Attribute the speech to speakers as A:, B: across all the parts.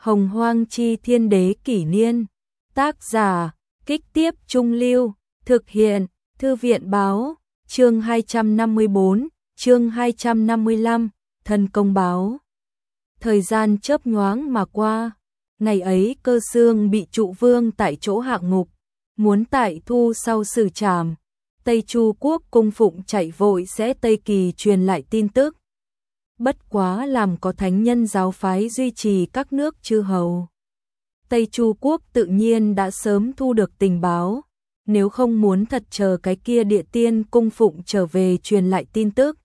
A: Hồng Hoang Chi Thiên Đế Kỷ Niên. Tác giả, Kích Tiếp Trung Lưu. Thực hiện, Thư viện Báo. Chương 254, chương 255, Thân Công Báo. Thời gian chớp nhoáng mà qua. Ngày ấy Cơ Xương bị Trụ Vương tại chỗ hạ ngục, muốn tại thu sau xử trảm. Tây Chu quốc cung phụng chạy vội sẽ Tây Kỳ truyền lại tin tức. Bất quá làm có thánh nhân giáo phái duy trì các nước chư hầu. Tây Chu quốc tự nhiên đã sớm thu được tình báo, nếu không muốn thật chờ cái kia địa tiên cung phụng trở về truyền lại tin tức.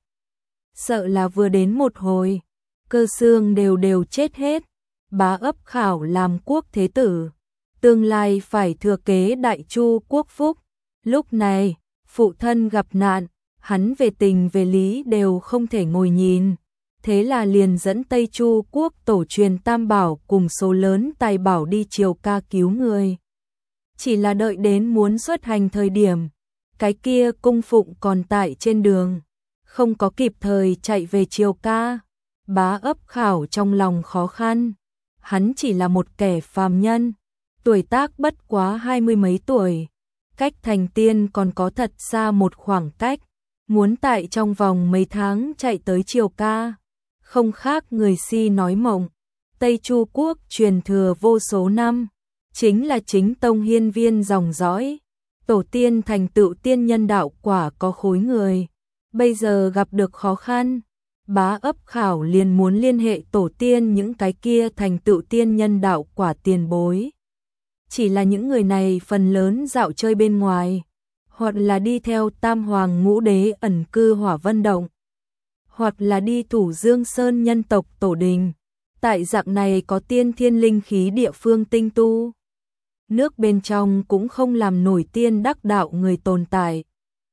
A: Sợ là vừa đến một hồi, Cơ Xương đều chết hết, Bá Ấp Khảo làm quốc thế tử, tương lai phải thừa kế Đại Chu quốc phúc. Lúc này, phụ thân gặp nạn, hắn về tình về lý đều không thể ngồi nhìn. Thế là liền dẫn Tây Chu quốc tổ truyền Tam Bảo cùng số lớn tài bảo đi triều ca cứu người. Chỉ là đợi đến muốn xuất hành thời điểm, cái kia cung phụng còn tại trên đường, không có kịp thời chạy về triều ca. Bá Ấp Khảo trong lòng khó khăn, hắn chỉ là một kẻ phàm nhân, tuổi tác bất quá 20 mấy tuổi, cách thành tiên còn có thật xa một khoảng cách, muốn tại trong vòng mấy tháng chạy tới triều ca, không khác người si nói mộng. Tây Chu quốc truyền thừa vô số năm, chính là chính tông hiên viên dòng dõi, tổ tiên thành tựu tiên nhân đạo quả có khối người, bây giờ gặp được khó khăn, Bá Ấp Khảo liền muốn liên hệ tổ tiên những cái kia thành tựu tiên nhân đạo quả tiền bối. Chỉ là những người này phần lớn dạo chơi bên ngoài, hoặc là đi theo Tam Hoàng Ngũ Đế ẩn cư Hỏa Vân Động, hoặc là đi thủ Dương Sơn nhân tộc tổ đình. Tại dạng này có tiên thiên linh khí địa phương tinh tu, nước bên trong cũng không làm nổi tiên đắc đạo người tồn tại.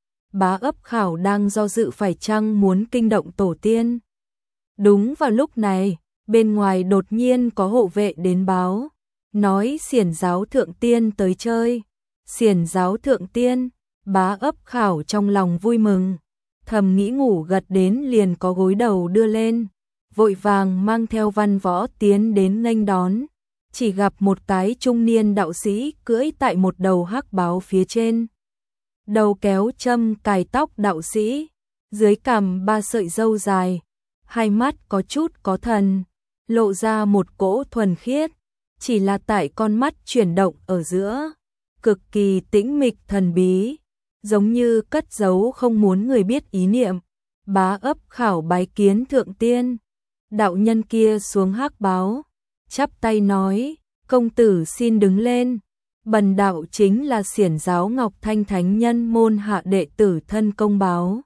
A: Bá Ấp Khảo đang do dự phải chăng muốn kinh động tổ tiên. Đúng vào lúc này, bên ngoài đột nhiên có hộ vệ đến báo, nói Xiển giáo thượng tiên tới chơi. Xiển giáo thượng tiên, Bá Ấp Khảo trong lòng vui mừng, thầm nghĩ ngủ gật đến liền có gối đầu đưa lên, vội vàng mang theo văn võ tiến đến nghênh đón. Chỉ gặp một cái trung niên đạo sĩ cưỡi tại một đầu hắc báo phía trên, đầu kéo châm cài tóc đạo sĩ, dưới cằm 3 sợi râu dài, hai mắt có chút có thần, lộ ra một cỗ thuần khiết, chỉ là tại con mắt chuyển động ở giữa, cực kỳ tĩnh mịch thần bí, giống như cất giấu không muốn người biết ý niệm. Bá Ấp Khảo bái kiến thượng tiên. Đạo nhân kia xuống hắc báo, chắp tay nói, công tử xin đứng lên. Bần đạo chính là Xiển giáo Ngọc Thanh Thánh Nhân môn hạ đệ tử Thân Công Báo.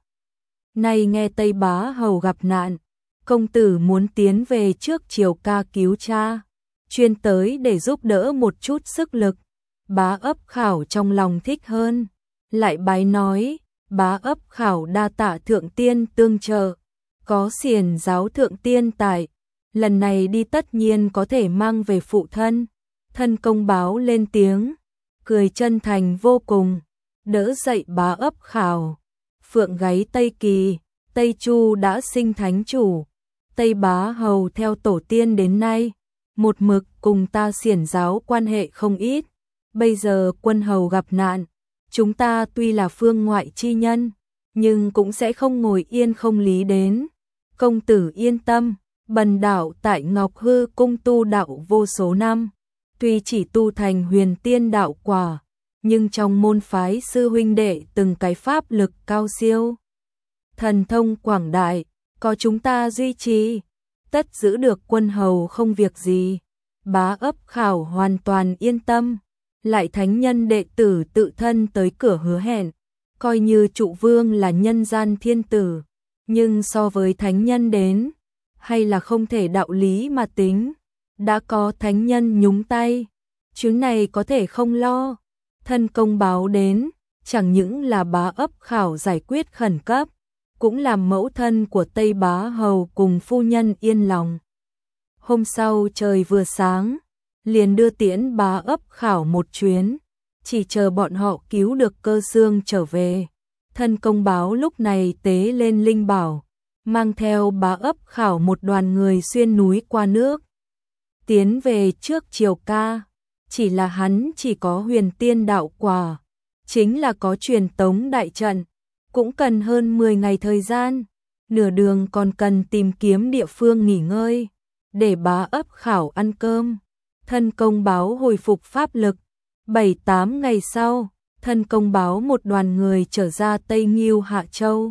A: Nay nghe Tây Bá Hầu gặp nạn, công tử muốn tiến về trước triều ca cứu cha, chuyên tới để giúp đỡ một chút sức lực. Bá Ấp Khảo trong lòng thích hơn, lại bái nói, Bá Ấp Khảo đa tạ thượng tiên tương trợ, có Xiển giáo thượng tiên tại, lần này đi tất nhiên có thể mang về phụ thân. Thân Công Báo lên tiếng, cười chân thành vô cùng, đỡ dậy Bá Ấp Khảo. Phượng gáy Tây Kỳ, Tây Chu đã sinh thánh chủ, Tây Bá Hầu theo tổ tiên đến nay, một mực cùng ta Xiển giáo quan hệ không ít, bây giờ quân hầu gặp nạn, chúng ta tuy là phương ngoại chi nhân, nhưng cũng sẽ không ngồi yên không lý đến. Công tử yên tâm, bần đạo tại Ngọc Hư cung tu đạo vô số năm, tuy chỉ tu thành huyền tiên đạo quả, nhưng trong môn phái sư huynh đệ từng cái pháp lực cao siêu, thần thông quảng đại, có chúng ta duy trì, tất giữ được quân hầu không việc gì. Bá Ấp Khảo hoàn toàn yên tâm, lại thánh nhân đệ tử tự thân tới cửa hứa hẹn, coi như Trụ Vương là nhân gian thiên tử, nhưng so với thánh nhân đến, hay là không thể đạo lý mà tính, đã có thánh nhân nhúng tay, chuyến này có thể không lo. Thân Công Báo đến, chẳng những là Bá Ấp Khảo giải quyết khẩn cấp, cũng làm mẫu thân của Tây Bá Hầu cùng phu nhân yên lòng. Hôm sau trời vừa sáng, liền đưa tiễn Bá Ấp Khảo một chuyến, chỉ chờ bọn họ cứu được Cơ Xương trở về. Thân Công Báo lúc này tế lên linh bảo, mang theo Bá Ấp Khảo một đoàn người xuyên núi qua nước. tiến về trước Triều ca. Chỉ là hắn chỉ có huyền tiên đạo quả, chính là có truyền tống đại trận, cũng cần hơn 10 ngày thời gian, nửa đường còn cần tìm kiếm địa phương nghỉ ngơi, để Bá Ấp Khảo ăn cơm. Thân công báo hồi phục pháp lực, 7-8 ngày sau, thân công báo một đoàn người trở ra Tây Ngưu Hạ Châu.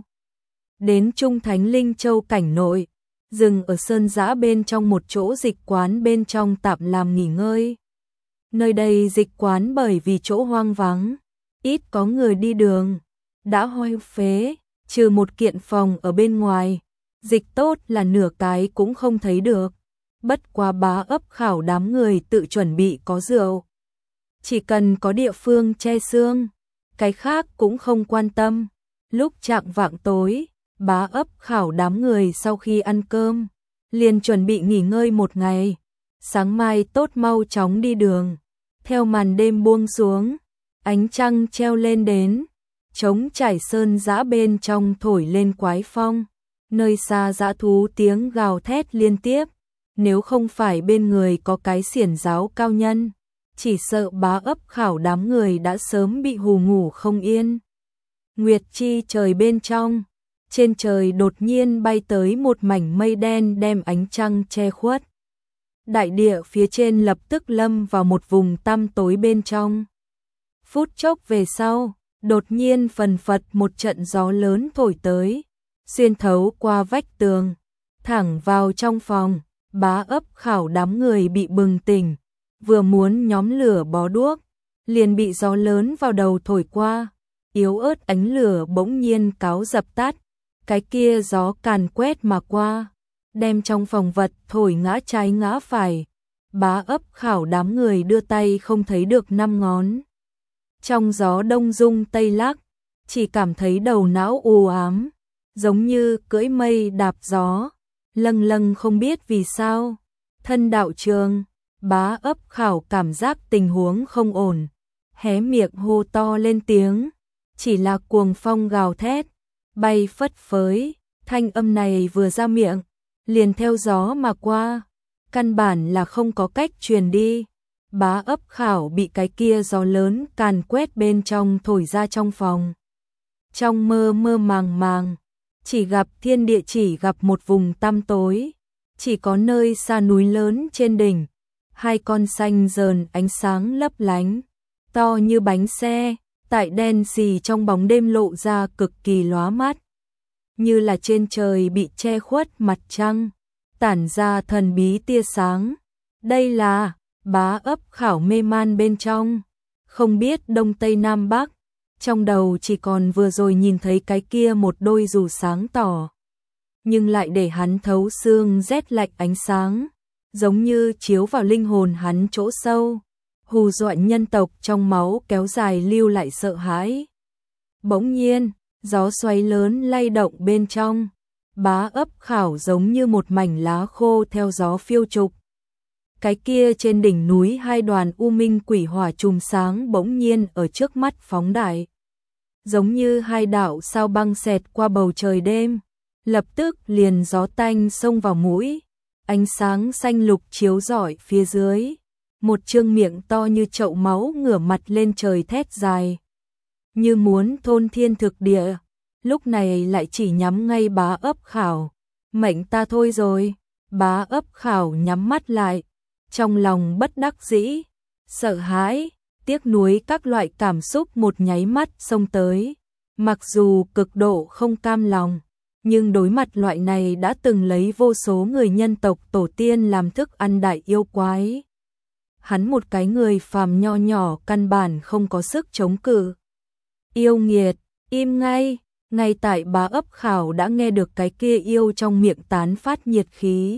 A: Đến Trung Thánh Linh Châu cảnh nội, dừng ở sơn giã bên trong một chỗ dịch quán bên trong tạm làm nghỉ ngơi. Nơi đây dịch quán bởi vì chỗ hoang vắng, ít có người đi đường, đã hoang phế, trừ một kiện phòng ở bên ngoài, dịch tốt là nửa cái cũng không thấy được. Bất quá Bá Ấp Khảo đám người tự chuẩn bị có rượu. Chỉ cần có địa phương che xương, cái khác cũng không quan tâm. Lúc chạng vạng tối, Bá Ấp Khảo đám người sau khi ăn cơm, liền chuẩn bị nghỉ ngơi một ngày. Sáng mai tốt mau chóng đi đường. Theo màn đêm buông xuống, ánh trăng treo lên đến, trống trải sơn dã bên trong thổi lên quái phong. Nơi xa dã thú tiếng gào thét liên tiếp. Nếu không phải bên người có cái xiển giáo cao nhân, chỉ sợ Bá Ấp Khảo đám người đã sớm bị hù ngủ không yên. Nguyệt chi trời bên trong, trên trời đột nhiên bay tới một mảnh mây đen đem ánh trăng che khuất. Đại địa phía trên lập tức lâm vào một vùng tăm tối bên trong. Phút chốc về sau, đột nhiên phần phật một trận gió lớn thổi tới, xuyên thấu qua vách tường, thẳng vào trong phòng. Bá Ấp Khảo đám người bị bừng tỉnh, vừa muốn nhóm lửa bó đuốc, liền bị gió lớn vào đầu thổi qua, yếu ớt ánh lửa bỗng nhiên cáo dập tắt, cái kia gió càn quét mà qua, đem trong phòng vật thổi ngã trái ngã phải. Bá Ấp Khảo đám người đưa tay không thấy được 5 ngón. Trong gió đông rung tây lắc, chỉ cảm thấy đầu não u ám, giống như cưỡi mây đạp gió. Lâng lâng không biết vì sao, thân đạo trường, Bá Ấp Khảo cảm giác tình huống không ổn, hé miệng hô to lên tiếng, chỉ là cuồng phong gào thét, bay phất phới, thanh âm này vừa ra miệng, liền theo gió mà qua, căn bản là không có cách truyền đi. Bá Ấp Khảo bị cái kia gió lớn càn quét bên trong thổi ra trong phòng. Trong mơ mơ màng màng, chỉ gặp thiên địa, chỉ gặp một vùng tăm tối, chỉ có nơi xa núi lớn trên đỉnh, hai con xanh dờn ánh sáng lấp lánh, to như bánh xe, tại đen xì trong bóng đêm lộ ra cực kỳ lóa mắt, như là trên trời bị che khuất mặt trăng, tản ra thần bí tia sáng. Đây là Bá Ấp Khảo mê man bên trong, không biết đông tây nam bắc. Trong đầu chỉ còn vừa rồi nhìn thấy cái kia một đôi dù sáng tỏ, nhưng lại để hắn thấu xương rét lạnh ánh sáng, giống như chiếu vào linh hồn hắn chỗ sâu, hù dọa nhân tộc trong máu kéo dài lưu lại sợ hãi. Bỗng nhiên, gió xoáy lớn lay động bên trong, Bá Ấp Khảo giống như một mảnh lá khô theo gió phiêu trục. Cái kia trên đỉnh núi hai đoàn u minh quỷ hỏa chùm sáng bỗng nhiên ở trước mắt phóng đại, giống như hai đạo sao băng xẹt qua bầu trời đêm, lập tức liền gió tanh xông vào mũi, ánh sáng xanh lục chiếu rọi phía dưới, một trương miệng to như chậu máu ngửa mặt lên trời thét dài, như muốn thôn thiên thực địa, lúc này lại chỉ nhắm ngay Bá Ấp Khảo. Mệnh ta thôi rồi. Bá Ấp Khảo nhắm mắt lại, trong lòng bất đắc dĩ, sợ hãi, tiếc nuối các loại cảm xúc một nháy mắt xông tới. Mặc dù cực độ không cam lòng, nhưng đối mặt loại này đã từng lấy vô số người nhân tộc tổ tiên làm thức ăn đại yêu quái, hắn một cái người phàm nho nhỏ căn bản không có sức chống cự. Yêu nghiệt, im ngay. Ngay tại Bá Ấp Khảo đã nghe được cái kia yêu trong miệng tán phát nhiệt khí,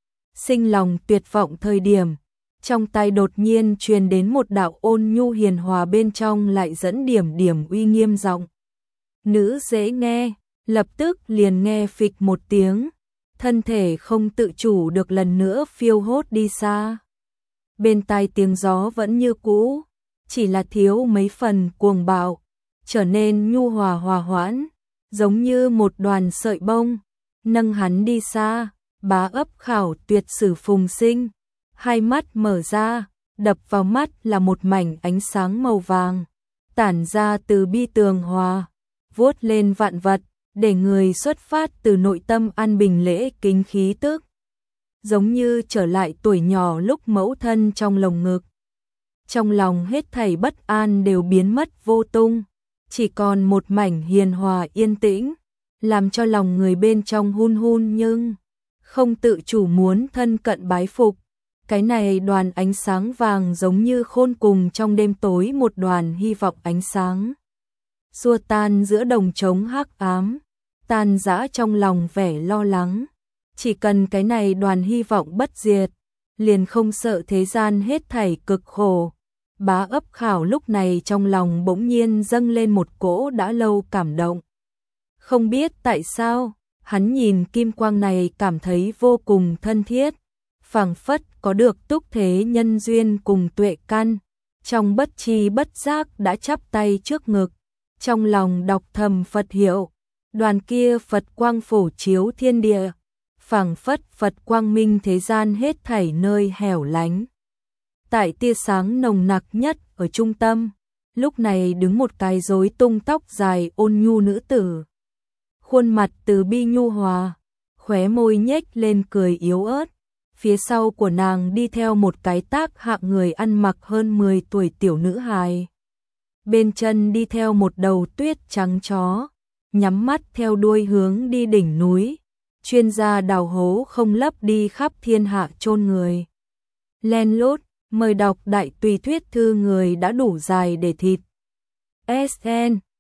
A: sinh lòng tuyệt vọng thời điểm, trong tai đột nhiên truyền đến một đạo ôn nhu hiền hòa bên trong lại dẫn điểm điểm uy nghiêm giọng nữ dễ nghe, lập tức liền nghe phịch một tiếng, thân thể không tự chủ được lần nữa phiêu hốt đi xa. Bên tai tiếng gió vẫn như cũ, chỉ là thiếu mấy phần cuồng bạo, trở nên nhu hòa hòa hoãn, giống như một đoàn sợi bông, nâng hắn đi xa. Bá Ấp Khảo tuyệt sử phùng sinh, hai mắt mở ra, đập vào mắt là một mảnh ánh sáng màu vàng, tản ra từ bi tường hòa, vuốt lên vạn vật, để người xuất phát từ nội tâm an bình lễ kính khí tức. Giống như trở lại tuổi nhỏ lúc mẫu thân trong lồng ngực. Trong lòng hết thảy bất an đều biến mất vô tung, chỉ còn một mảnh hiền hòa yên tĩnh, làm cho lòng người bên trong hun hun nhưng không tự chủ muốn thân cận bái phục. Cái này đoàn ánh sáng vàng giống như khôn cùng trong đêm tối một đoàn hy vọng ánh sáng. Xua tan giữa đồng trống hắc ám, tan rã trong lòng vẻ lo lắng. Chỉ cần cái này đoàn hy vọng bất diệt, liền không sợ thế gian hết thảy cực khổ. Bá Ấp Khảo lúc này trong lòng bỗng nhiên dâng lên một cỗ đã lâu cảm động. Không biết tại sao, hắn nhìn kim quang này cảm thấy vô cùng thân thiết, phảng phất có được túc thế nhân duyên cùng tuệ căn, trong bất tri bất giác đã chắp tay trước ngực, trong lòng đọc thầm Phật hiệu, đoàn kia Phật quang phổ chiếu thiên địa, phảng phất Phật quang minh thế gian hết thảy nơi hẻo lánh. Tại tia sáng nồng nặc nhất ở trung tâm, lúc này đứng một cái rối tung tóc dài ôn nhu nữ tử. Khuôn mặt từ bi nhu hòa, khóe môi nhếch lên cười yếu ớt. Phía sau của nàng đi theo một cái tác hạng người ăn mặc hơn 10 tuổi tiểu nữ hài. Bên chân đi theo một đầu tuyết trắng chó, nhắm mắt theo đuôi hướng đi đỉnh núi. Chuyên gia đào hố không lấp đi khắp thiên hạ chôn người. Len lút, mời đọc đại tùy thuyết thư người đã đủ dài để thịt. SN